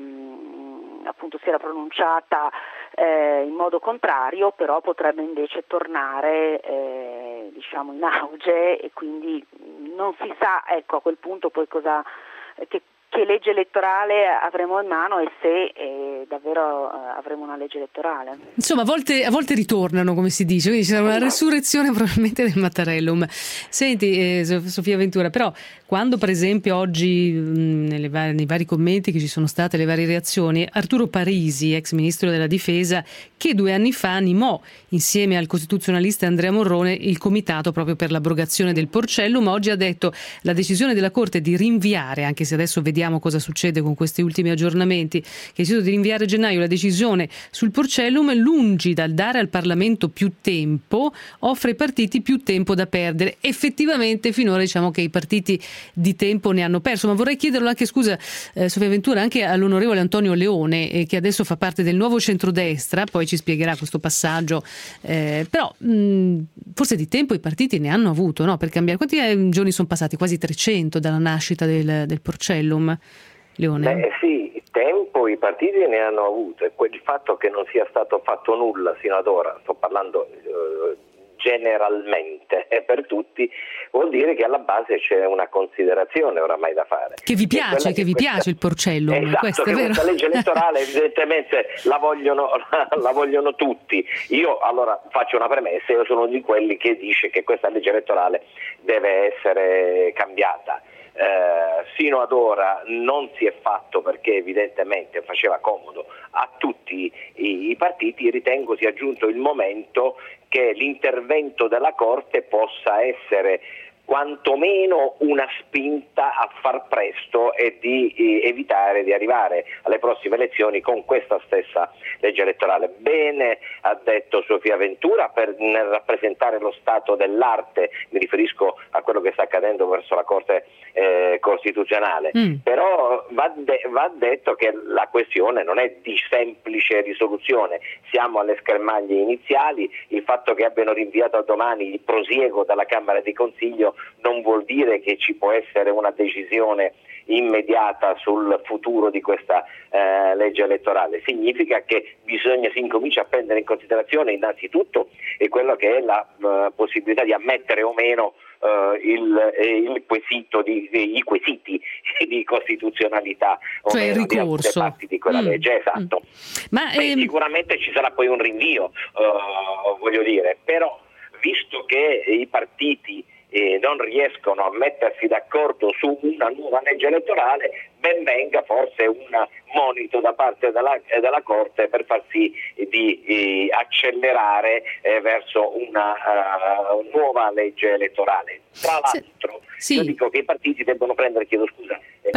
Speaker 3: mh, appunto si era pronunciata eh, in modo contrario, però potrebbe invece tornare eh, diciamo in auge, e quindi non si sa ecco a quel punto poi cosa che, che legge elettorale avremo in mano e se eh, davvero eh, avremo una legge elettorale.
Speaker 2: Insomma, a volte, a volte ritornano, come si dice, quindi ci sarà una resurrezione probabilmente del Mattarellum. Senti, eh, Sofia Ventura, però quando per esempio oggi mh, nelle var- nei vari commenti che ci sono state, le varie reazioni, Arturo Parisi, ex ministro della Difesa, che due anni fa animò insieme al costituzionalista Andrea Morrone il comitato proprio per l'abrogazione del Porcellum, oggi ha detto la decisione della Corte di rinviare, anche se adesso vediamo cosa succede con questi ultimi aggiornamenti, che ha deciso di rinviare a gennaio la decisione sul Porcellum, lungi dal dare al Parlamento più tempo, offre ai partiti più tempo da perdere. Effettivamente finora diciamo che i partiti di tempo ne hanno perso, ma vorrei chiederlo anche, scusa eh, Sofia Ventura, anche all'onorevole Antonio Leone, eh, che adesso fa parte del Nuovo Centrodestra, poi ci spiegherà questo passaggio, eh, però mh, forse di tempo i partiti ne hanno avuto, no? Per cambiare. Quanti eh, giorni sono passati? Quasi trecento dalla nascita del, del Porcellum, Leone?
Speaker 22: Beh, sì, tempo i partiti ne hanno avuto, e quel fatto che non sia stato fatto nulla sino ad ora, sto parlando eh, generalmente e per tutti, vuol dire che alla base c'è una considerazione oramai da fare.
Speaker 2: Che vi piace, che, che vi
Speaker 22: questa...
Speaker 2: piace il Porcellum.
Speaker 22: Esatto,
Speaker 2: questo
Speaker 22: che
Speaker 2: è vero.
Speaker 22: Questa legge elettorale evidentemente la vogliono, la vogliono tutti. Io allora faccio una premessa, io sono di quelli che dice che questa legge elettorale deve essere cambiata. eh, sino ad ora non si è fatto perché evidentemente faceva comodo a tutti i, i partiti. Ritengo sia giunto il momento che l'intervento della Corte possa essere quantomeno una spinta a far presto e di eh, evitare di arrivare alle prossime elezioni con questa stessa legge elettorale. Bene ha detto Sofia Ventura per, nel rappresentare lo stato dell'arte, mi riferisco a quello che sta accadendo verso la Corte eh, Costituzionale, mm. però va, de- va detto che la questione non è di semplice risoluzione, siamo alle schermaglie iniziali, il fatto che abbiano rinviato a domani il prosieguo dalla Camera di Consiglio non vuol dire che ci può essere una decisione immediata sul futuro di questa eh, legge elettorale. Significa che bisogna si incomincia a prendere in considerazione innanzitutto e quello che è la uh, possibilità di ammettere o meno uh, il, il quesito di, i quesiti di costituzionalità o
Speaker 2: cioè
Speaker 22: meno
Speaker 2: il ricorso
Speaker 22: di parti di quella
Speaker 2: mm.
Speaker 22: legge. Esatto.
Speaker 2: Mm. Ma
Speaker 22: Beh,
Speaker 2: ehm...
Speaker 22: sicuramente ci sarà poi un rinvio, uh, voglio dire, però visto che i partiti eh, non riescono a mettersi d'accordo su una nuova legge elettorale, ben venga forse un monito da parte della, della Corte per far sì di eh, accelerare eh, verso una uh, nuova legge elettorale. Tra l'altro, sì. io dico che i partiti debbono prendere, chiedo scusa, eh,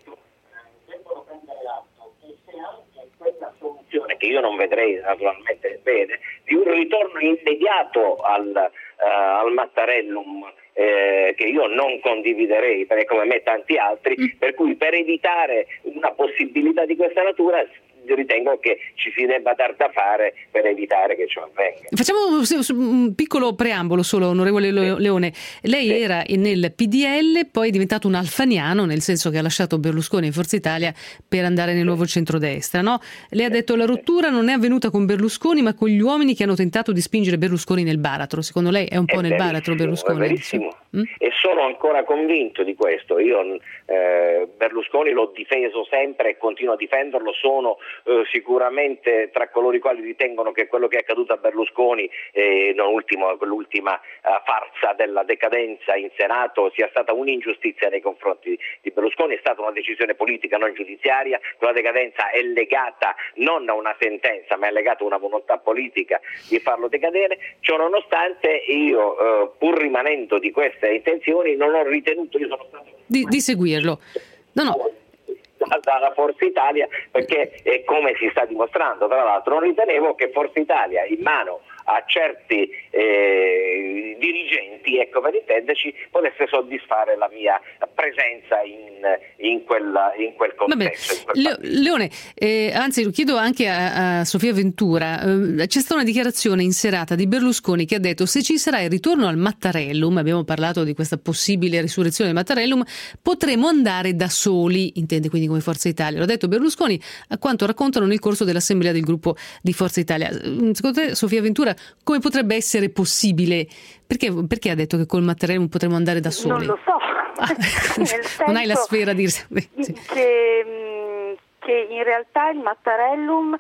Speaker 22: debbono prendere atto che se anche questa soluzione, che io non vedrei naturalmente bene, di un ritorno immediato al, uh, al Mattarellum, Eh, che io non condividerei, perché come me tanti altri, mm. per cui per evitare una possibilità di questa natura ritengo che ci si debba dar da fare per evitare che ciò avvenga.
Speaker 2: Facciamo un piccolo preambolo solo, onorevole Leone. Lei sì. era nel P D L, poi è diventato un alfaniano, nel senso che ha lasciato Berlusconi in Forza Italia per andare nel nuovo centrodestra, no? Lei ha detto la rottura non è avvenuta con Berlusconi ma con gli uomini che hanno tentato di spingere Berlusconi nel baratro. Secondo lei è un po' è nel baratro Berlusconi?
Speaker 22: È verissimo. Mm? E sono ancora convinto di questo. Io eh, Berlusconi l'ho difeso sempre e continuo a difenderlo, sono eh, sicuramente tra coloro i quali ritengono che quello che è accaduto a Berlusconi, eh, non ultimo, l'ultima uh, farsa della decadenza in Senato, sia stata un'ingiustizia nei confronti di Berlusconi, è stata una decisione politica non giudiziaria, quella decadenza è legata non a una sentenza ma è legata a una volontà politica di farlo decadere. Ciò nonostante io, eh, pur rimanendo di queste intenzioni, non ho ritenuto, io sono stato
Speaker 2: di, di seguirlo. No, no.
Speaker 22: dalla Forza Italia, perché è come si sta dimostrando, tra l'altro non ritenevo che Forza Italia in mano a certi eh, dirigenti, ecco per intenderci, potesse soddisfare la mia presenza in, in, quella, in quel contesto. In quel
Speaker 2: Le, Leone, eh, anzi lo chiedo anche a, a Sofia Ventura, eh, c'è stata una dichiarazione in serata di Berlusconi che ha detto: se ci sarà il ritorno al Mattarellum, abbiamo parlato di questa possibile risurrezione del Mattarellum, potremo andare da soli, intende quindi come Forza Italia. L'ha detto Berlusconi, a quanto raccontano nel corso dell'assemblea del gruppo di Forza Italia. Secondo te, Sofia Ventura, come potrebbe essere possibile? Perché, perché ha detto che col Mattarellum potremo andare da soli?
Speaker 3: Non lo so.
Speaker 2: Ah, non hai la sfera di dirsi. Sì.
Speaker 3: Che, che in realtà il Mattarellum,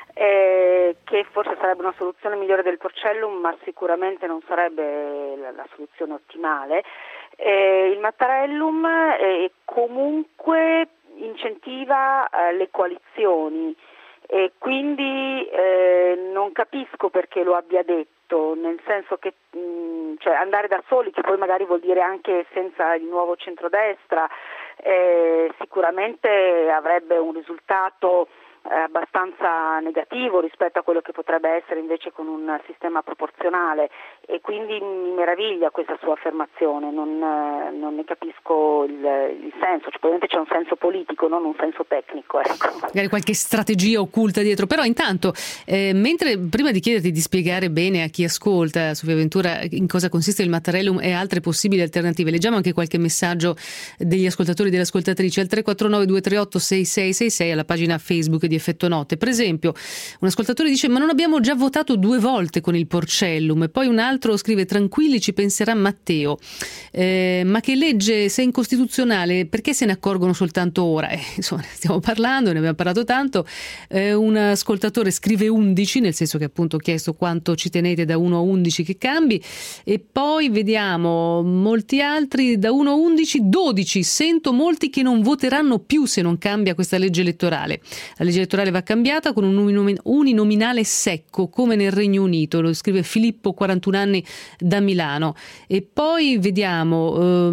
Speaker 3: eh, che forse sarebbe una soluzione migliore del Porcellum, ma sicuramente non sarebbe la, la soluzione ottimale, eh, il Mattarellum eh, comunque incentiva eh, le coalizioni. E quindi eh, non capisco perché lo abbia detto, nel senso che mh, cioè andare da soli, che poi magari vuol dire anche senza il nuovo centrodestra, eh, sicuramente avrebbe un risultato eh, abbastanza negativo rispetto a quello che potrebbe essere invece con un sistema proporzionale, e quindi mi meraviglia questa sua affermazione, non, eh, non ne capisco il, il senso, cioè, probabilmente c'è un senso politico, non un senso tecnico, ecco.
Speaker 2: Magari qualche strategia occulta dietro, però intanto eh, mentre prima di chiederti di spiegare bene a chi ascolta, Sofia Ventura, in cosa consiste il Mattarellum e altre possibili alternative, leggiamo anche qualche messaggio degli ascoltatori e delle ascoltatrici al tre quattro nove due tre otto sei sei sei sei, alla pagina Facebook di di effetto notte. Per esempio, un ascoltatore dice: ma non abbiamo già votato due volte con il Porcellum? E poi un altro scrive: tranquilli, ci penserà Matteo. Eh, ma che legge, se è incostituzionale, perché se ne accorgono soltanto ora? Eh, insomma, stiamo parlando, ne abbiamo parlato tanto. Eh, un ascoltatore scrive undici, nel senso che appunto ho chiesto quanto ci tenete da uno a undici che cambi, e poi vediamo molti altri da uno a undici, dodici. Sento molti che non voteranno più se non cambia questa legge elettorale. La legge elettorale va cambiata con un uninominale secco, come nel Regno Unito, lo scrive Filippo, quarantuno anni, da Milano. E poi vediamo,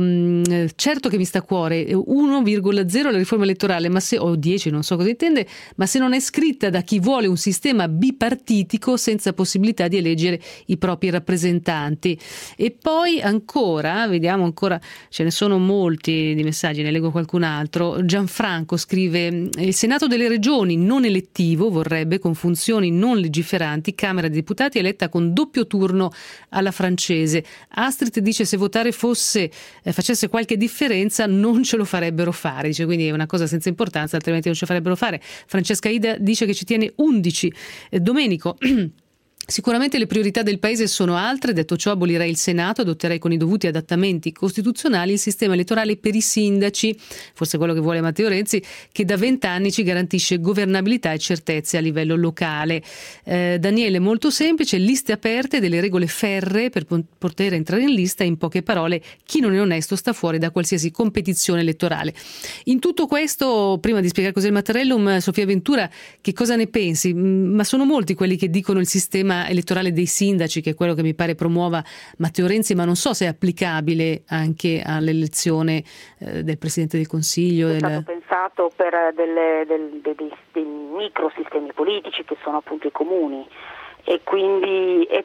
Speaker 2: um, certo che mi sta a cuore uno virgola zero la riforma elettorale, ma se o dieci, non so cosa intende, ma se non è scritta da chi vuole un sistema bipartitico senza possibilità di eleggere i propri rappresentanti. E poi ancora, vediamo ancora, ce ne sono molti di messaggi, ne leggo qualcun altro. Gianfranco scrive: il Senato delle Regioni non elettivo vorrebbe, con funzioni non legiferanti, Camera dei Deputati eletta con doppio turno alla francese. Astrid dice: se votare fosse eh, facesse qualche differenza non ce lo farebbero fare, dice, quindi è una cosa senza importanza, altrimenti non ce lo farebbero fare. Francesca Ida dice che ci tiene undici. eh, Domenico sicuramente le priorità del Paese sono altre, detto ciò abolirei il Senato, adotterei con i dovuti adattamenti costituzionali il sistema elettorale per i sindaci, forse quello che vuole Matteo Renzi, che da vent'anni ci garantisce governabilità e certezze a livello locale. Eh, Daniele, molto semplice, liste aperte, delle regole ferree per poter entrare in lista, in poche parole chi non è onesto sta fuori da qualsiasi competizione elettorale. In tutto questo, prima di spiegare cos'è il Mattarellum, Sofia Ventura, che cosa ne pensi? Ma sono molti quelli che dicono il sistema elettorale dei sindaci, che è quello che mi pare promuova Matteo Renzi, ma non so se è applicabile anche all'elezione eh, del Presidente del Consiglio.
Speaker 3: È
Speaker 2: del...
Speaker 3: stato pensato per delle, del, dei, dei, dei microsistemi politici che sono appunto i comuni, e quindi e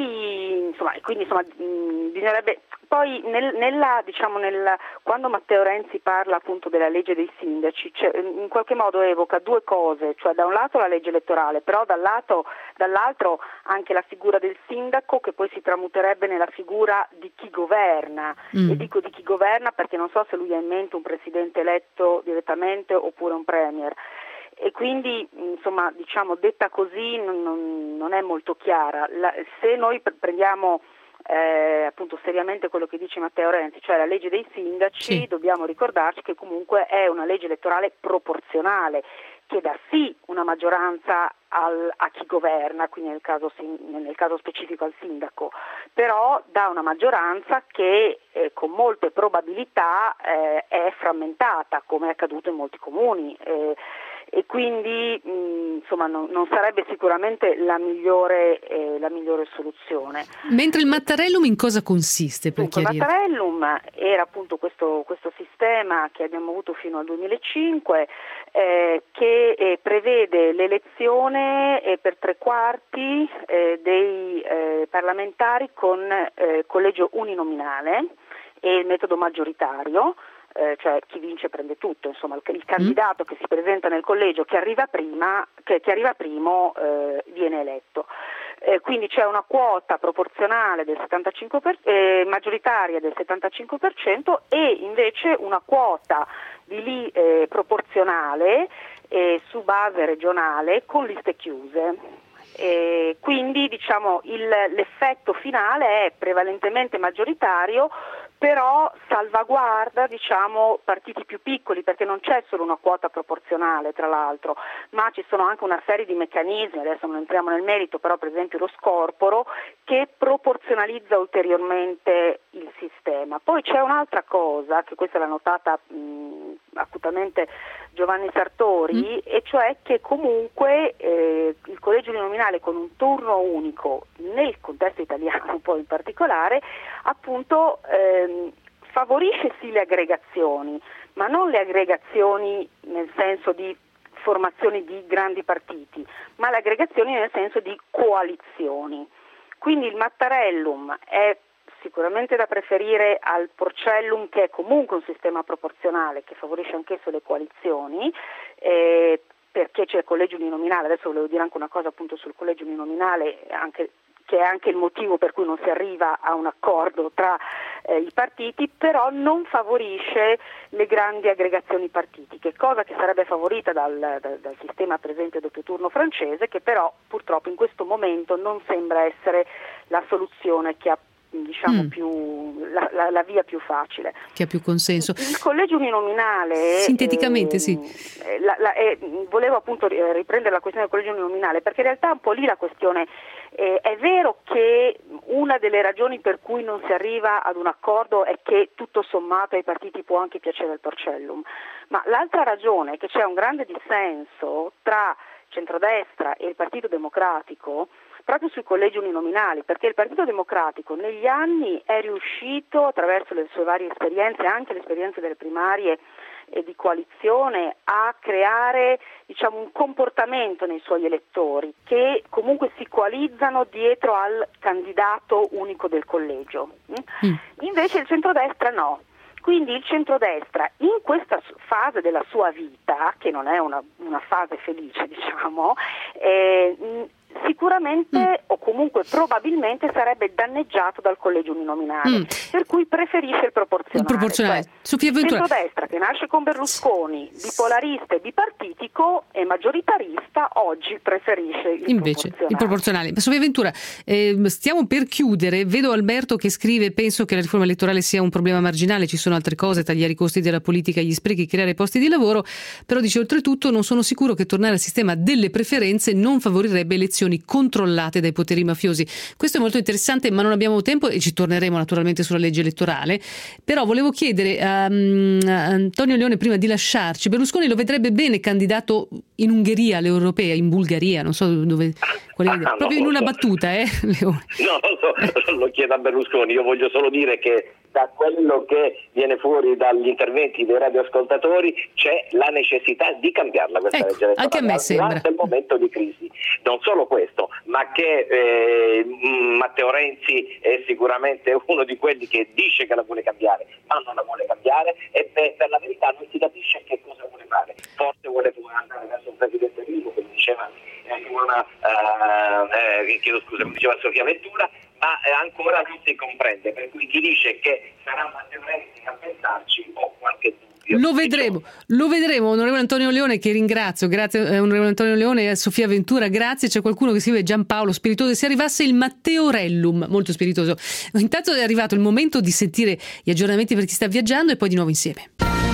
Speaker 3: poi insomma, quindi, insomma mh, bisognerebbe poi nel, nella diciamo nel quando Matteo Renzi parla appunto della legge dei sindaci, cioè, in qualche modo evoca due cose, cioè da un lato la legge elettorale, però dal lato, dall'altro anche la figura del sindaco, che poi si tramuterebbe nella figura di chi governa. Mm. E dico di chi governa perché non so se lui ha in mente un presidente eletto direttamente oppure un premier. E quindi insomma diciamo detta così non, non, non è molto chiara. La, se noi prendiamo eh, appunto seriamente quello che dice Matteo Renzi, cioè la legge dei sindaci, sì, dobbiamo ricordarci che comunque è una legge elettorale proporzionale che dà sì una maggioranza al, a chi governa, quindi nel caso, nel caso specifico al sindaco, però dà una maggioranza che eh, con molte probabilità eh, è frammentata, come è accaduto in molti comuni. Eh, e quindi mh, insomma non, non sarebbe sicuramente la migliore, eh, la migliore soluzione.
Speaker 2: Mentre il Mattarellum in cosa consiste, per
Speaker 3: Dunque,
Speaker 2: chiarire?
Speaker 3: Il Mattarellum era appunto questo, questo sistema che abbiamo avuto fino al duemilacinque eh, che eh, prevede l'elezione eh, per tre quarti eh, dei eh, parlamentari con eh, collegio uninominale e il metodo maggioritario. Eh, cioè chi vince prende tutto, insomma il, il candidato mm. che si presenta nel collegio che arriva prima, che, che arriva primo eh, viene eletto. Eh, quindi c'è una quota proporzionale del settantacinque per cento, eh, maggioritaria del settantacinque per cento e invece una quota di lì eh, proporzionale eh, su base regionale con liste chiuse. Eh, quindi diciamo il, l'effetto finale è prevalentemente maggioritario, però salvaguarda diciamo partiti più piccoli, perché non c'è solo una quota proporzionale tra l'altro, ma ci sono anche una serie di meccanismi, adesso non entriamo nel merito, però per esempio lo scorporo che proporzionalizza ulteriormente il sistema. Poi c'è un'altra cosa, che questa l'ha notata mh, acutamente Giovanni Sartori, mm. e cioè che comunque eh, il collegio uninominale con un turno unico nel contesto italiano poi in particolare appunto ehm, favorisce sì le aggregazioni, ma non le aggregazioni nel senso di formazioni di grandi partiti, ma le aggregazioni nel senso di coalizioni. Quindi il Mattarellum è sicuramente da preferire al Porcellum, che è comunque un sistema proporzionale che favorisce anch'esso le coalizioni, eh, perché c'è il collegio uninominale. Adesso volevo dire anche una cosa appunto sul collegio uninominale, anche, che è anche il motivo per cui non si arriva a un accordo tra eh, i partiti, però non favorisce le grandi aggregazioni partitiche, cosa che sarebbe favorita dal, dal, dal sistema presente doppio turno francese, che però purtroppo in questo momento non sembra essere la soluzione che ha diciamo mm. più la, la, la via più facile,
Speaker 2: che ha più consenso.
Speaker 3: Il collegio uninominale
Speaker 2: sinteticamente eh, sì
Speaker 3: la, la, eh, volevo appunto riprendere la questione del collegio uninominale, perché in realtà un po' lì la questione eh, è vero che una delle ragioni per cui non si arriva ad un accordo è che tutto sommato ai partiti può anche piacere il Porcellum, ma l'altra ragione è che c'è un grande dissenso tra centrodestra e il Partito Democratico proprio sui collegi uninominali, perché il Partito Democratico negli anni è riuscito, attraverso le sue varie esperienze, anche le esperienze delle primarie e di coalizione, a creare diciamo un comportamento nei suoi elettori che comunque si coalizzano dietro al candidato unico del collegio. Mm. Invece il centrodestra no. Quindi il centrodestra in questa fase della sua vita, che non è una, una fase felice diciamo, eh, sicuramente mm. o comunque probabilmente sarebbe danneggiato dal collegio uninominale, mm. per cui preferisce il proporzionale. Il proporzionale. Cioè, Sofia Ventura. Il centrodestra che nasce con Berlusconi, bipolarista e bipartitico e maggioritarista, oggi preferisce il
Speaker 2: Invece,
Speaker 3: proporzionale.
Speaker 2: il proporzionale. Sofia Ventura, eh, stiamo per chiudere. Vedo Alberto che scrive: penso che la riforma elettorale sia un problema marginale, ci sono altre cose, tagliare i costi della politica, gli sprechi, creare posti di lavoro, però dice oltretutto non sono sicuro che tornare al sistema delle preferenze non favorirebbe elezioni controllate dai poteri mafiosi. Questo è molto interessante, ma non abbiamo tempo e ci torneremo naturalmente sulla legge elettorale. Però volevo chiedere a, a Antonio Leone, prima di lasciarci, Berlusconi lo vedrebbe bene candidato in Ungheria alle europee, in Bulgaria, non so dove, qual è,
Speaker 22: ah,
Speaker 2: proprio
Speaker 22: no,
Speaker 2: in una
Speaker 22: so.
Speaker 2: battuta, eh, Leone.
Speaker 22: No, lo, lo chiedo a Berlusconi, io voglio solo dire che da quello che viene fuori dagli interventi dei radioascoltatori c'è la necessità di cambiarla questa
Speaker 2: ecco,
Speaker 22: legge elettorale,
Speaker 2: anche a me sembra.
Speaker 22: Durante il momento di crisi. Non solo questo, ma che eh, Matteo Renzi è sicuramente uno di quelli che dice che la vuole cambiare, ma non la vuole cambiare, e per, per la verità non si capisce che cosa vuole fare. Forse vuole andare verso un presidenzialismo, come diceva eh, una, uh, eh, chiedo scusa, come diceva Sofia Ventura, ma eh, ancora non si comprende, per cui chi dice che sarà Matteo Renzi a pensarci ho qualche dubbio.
Speaker 2: Lo vedremo, lo vedremo, onorevole Antonio Leone, che ringrazio, grazie eh, onorevole Antonio Leone e Sofia Ventura, grazie. C'è qualcuno che scrive: Giampaolo spiritoso, se arrivasse il Matteorellum, molto spiritoso. Intanto è arrivato il momento di sentire gli aggiornamenti per chi sta viaggiando e poi di nuovo insieme.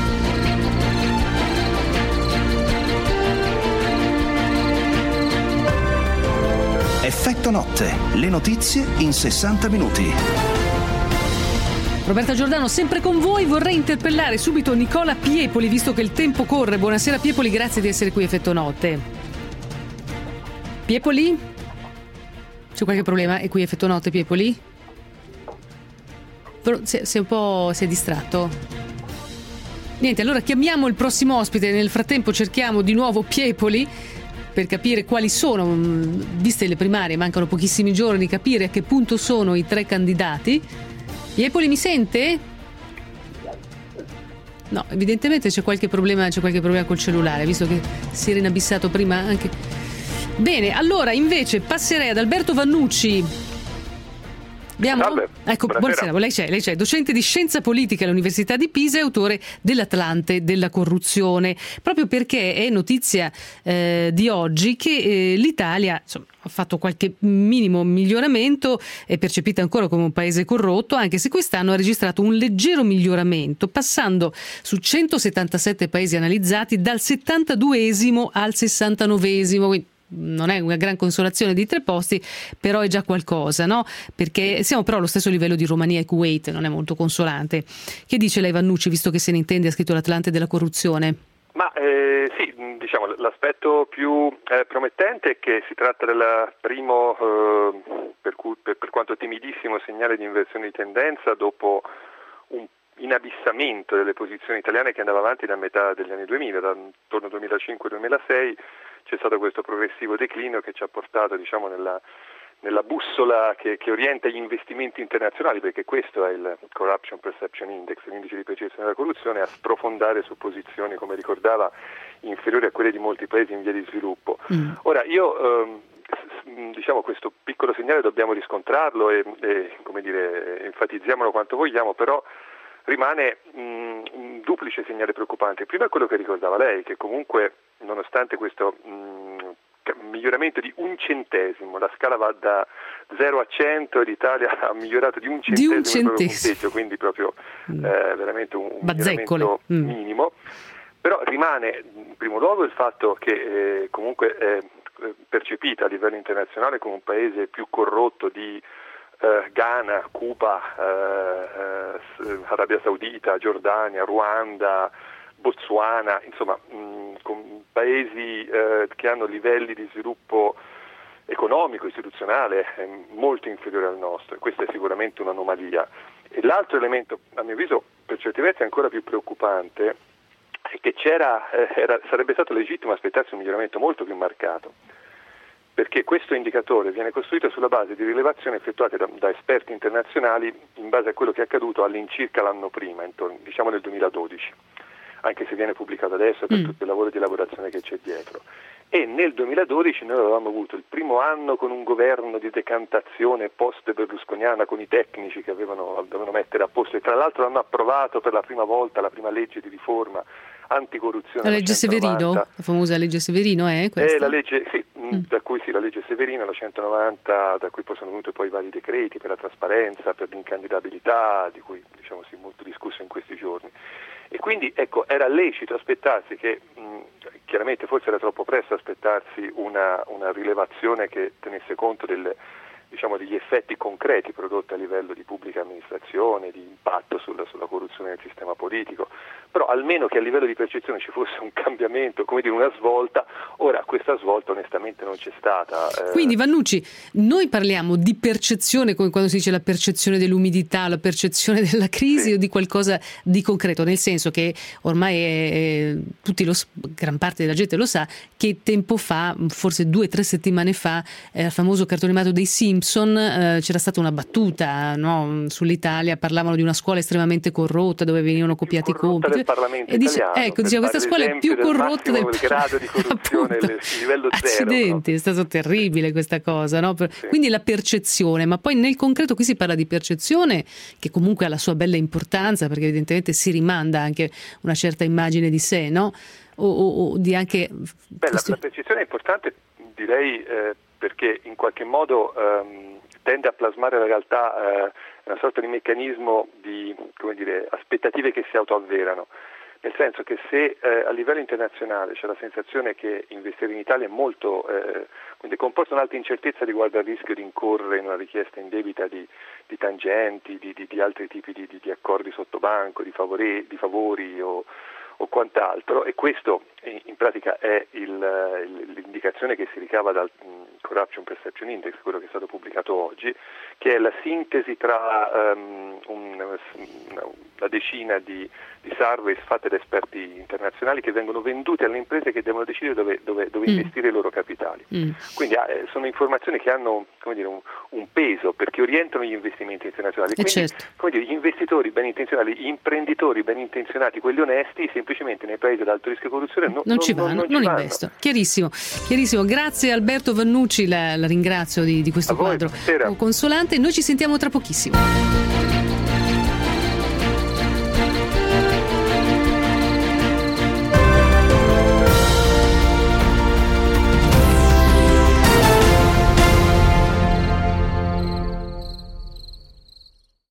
Speaker 1: Effetto notte, le notizie in sessanta minuti.
Speaker 2: Roberta Giordano sempre con voi. Vorrei interpellare subito Nicola Piepoli, visto che il tempo corre. Buonasera Piepoli, grazie di essere qui a Effetto Notte. Piepoli? C'è qualche problema? È qui Effetto Notte Piepoli? Però si è, si è un po' si è distratto. Niente, allora chiamiamo il prossimo ospite. Nel frattempo cerchiamo di nuovo Piepoli per capire quali sono, viste le primarie, mancano pochissimi giorni, capire a che punto sono i tre candidati. Piepoli mi sente? No, evidentemente c'è qualche problema, c'è qualche problema col cellulare, visto che si era inabissato prima anche. Bene, allora invece passerei ad Alberto Vannucci. Abbiamo...
Speaker 6: Salve.
Speaker 2: Ecco, buonasera, buonasera. Lei c'è, lei c'è, docente di scienza politica all'Università di Pisa e autore dell'Atlante della corruzione, proprio perché è notizia eh, di oggi che eh, l'Italia, insomma, ha fatto qualche minimo miglioramento, è percepita ancora come un paese corrotto, anche se quest'anno ha registrato un leggero miglioramento, passando su centosettantasette paesi analizzati dal settantaduesimo al sessantanovesimo, quindi non è una gran consolazione di tre posti, però è già qualcosa, no? Perché siamo però allo stesso livello di Romania e Kuwait, non è molto consolante. Che dice lei, Vannucci, visto che se ne intende, ha scritto l'Atlante della corruzione?
Speaker 6: Ma eh, sì, diciamo l'aspetto più eh, promettente è che si tratta del primo, eh, per, cui, per, per quanto timidissimo, segnale di inversione di tendenza dopo un inabissamento delle posizioni italiane che andava avanti da metà degli anni duemila, da intorno al duemilacinque duemilasei c'è stato questo progressivo declino che ci ha portato, diciamo, nella, nella bussola che, che orienta gli investimenti internazionali, perché questo è il Corruption Perception Index, l'indice di percezione della corruzione, a sprofondare su posizioni, come ricordava, inferiori a quelle di molti paesi in via di sviluppo. Mm. Ora io ehm, diciamo, questo piccolo segnale dobbiamo riscontrarlo e, e come dire, enfatizziamolo quanto vogliamo, però rimane mh, un duplice segnale preoccupante. Prima è quello che ricordava lei, che comunque nonostante questo mh, miglioramento di un centesimo, la scala va da zero a cento e l'Italia ha migliorato di un centesimo, di un centesimo. Il proprio punteggio, quindi proprio mm. eh, veramente un, un miglioramento mm. minimo. Però rimane in primo luogo il fatto che eh, comunque è percepita a livello internazionale come un paese più corrotto di eh, Ghana, Cuba, eh, eh, Arabia Saudita, Giordania, Ruanda, Botswana, insomma mh, con paesi eh, che hanno livelli di sviluppo economico, istituzionale eh, molto inferiori al nostro, e questa è sicuramente un'anomalia. E l'altro elemento, a mio avviso, per certi versi ancora più preoccupante, è che c'era, eh, era, sarebbe stato legittimo aspettarsi un miglioramento molto più marcato, perché questo indicatore viene costruito sulla base di rilevazioni effettuate da, da esperti internazionali in base a quello che è accaduto all'incirca l'anno prima, intorno, diciamo nel duemiladodici, anche se viene pubblicato adesso per mm. tutto il lavoro di elaborazione che c'è dietro. E nel duemiladodici noi avevamo avuto il primo anno con un governo di decantazione post-berlusconiana, con i tecnici che avevano, dovevano mettere a posto, e tra l'altro hanno approvato per la prima volta la prima legge di riforma anticorruzione.
Speaker 2: La legge Severino, la famosa legge Severino è questa?
Speaker 6: Eh, la legge, sì, mm. da cui sì, la legge Severino, la centonovanta, da cui poi sono venuti poi vari decreti per la trasparenza, per l'incandidabilità, di cui diciamo si è molto discusso in questi giorni. E quindi ecco, era lecito aspettarsi che, mh, chiaramente forse era troppo presto aspettarsi una, una rilevazione che tenesse conto del, diciamo, degli effetti concreti prodotti a livello di pubblica amministrazione, di impatto sulla, sulla corruzione del sistema politico, però almeno che a livello di percezione ci fosse un cambiamento, come dire una svolta. Ora questa svolta onestamente non c'è stata. Eh.
Speaker 2: Quindi Vannucci, noi parliamo di percezione come quando si dice la percezione dell'umidità, la percezione della crisi, sì, o di qualcosa di concreto, nel senso che ormai è, tutti lo, gran parte della gente lo sa, che tempo fa, forse due o tre settimane fa, eh, il famoso cartone animato dei Simpson, eh, c'era stata una battuta, no, sull'Italia, parlavano di una scuola estremamente corrotta dove venivano copiati i compiti.
Speaker 6: Parlamento
Speaker 2: e dice,
Speaker 6: italiano,
Speaker 2: ecco, diceva, questa scuola è più corrotta del
Speaker 6: grado di corruzione, il livello zero.
Speaker 2: Accidenti, no? È stato terribile questa cosa, no? Sì. Quindi la percezione, ma poi nel concreto qui si parla di percezione che comunque ha la sua bella importanza, perché evidentemente si rimanda anche una certa immagine di sé, no? O, o, o di anche
Speaker 6: Beh, questo... la, la percezione è importante, direi, eh, perché in qualche modo ehm, tende a plasmare la realtà, eh, una sorta di meccanismo di, come dire, aspettative che si autoavverano, nel senso che se eh, a livello internazionale c'è la sensazione che investire in Italia è molto, eh, quindi comporta un'alta incertezza riguardo al rischio di incorrere in una richiesta indebita di, di tangenti, di, di, di altri tipi di, di, di accordi sottobanco, di favori, di favori o, o quant'altro, e questo in pratica è il, l'indicazione che si ricava dal Corruption Perception Index, quello che è stato pubblicato oggi, che è la sintesi tra um, un, una decina di, di surveys fatte da esperti internazionali che vengono venduti alle imprese che devono decidere dove, dove, dove mm. investire i loro capitali. Mm. Quindi eh, sono informazioni che hanno, come dire, un, un peso, perché orientano gli investimenti internazionali. Quindi,
Speaker 2: certo.
Speaker 6: come dire, gli investitori ben intenzionati, gli imprenditori ben intenzionati, quelli onesti, semplicemente nei paesi ad alto rischio di corruzione non,
Speaker 2: non ci vanno, non, non, non investono. Chiarissimo, chiarissimo. Grazie Alberto Vannucci, la, la ringrazio di, di questo quadro consolante. Noi ci sentiamo tra pochissimo.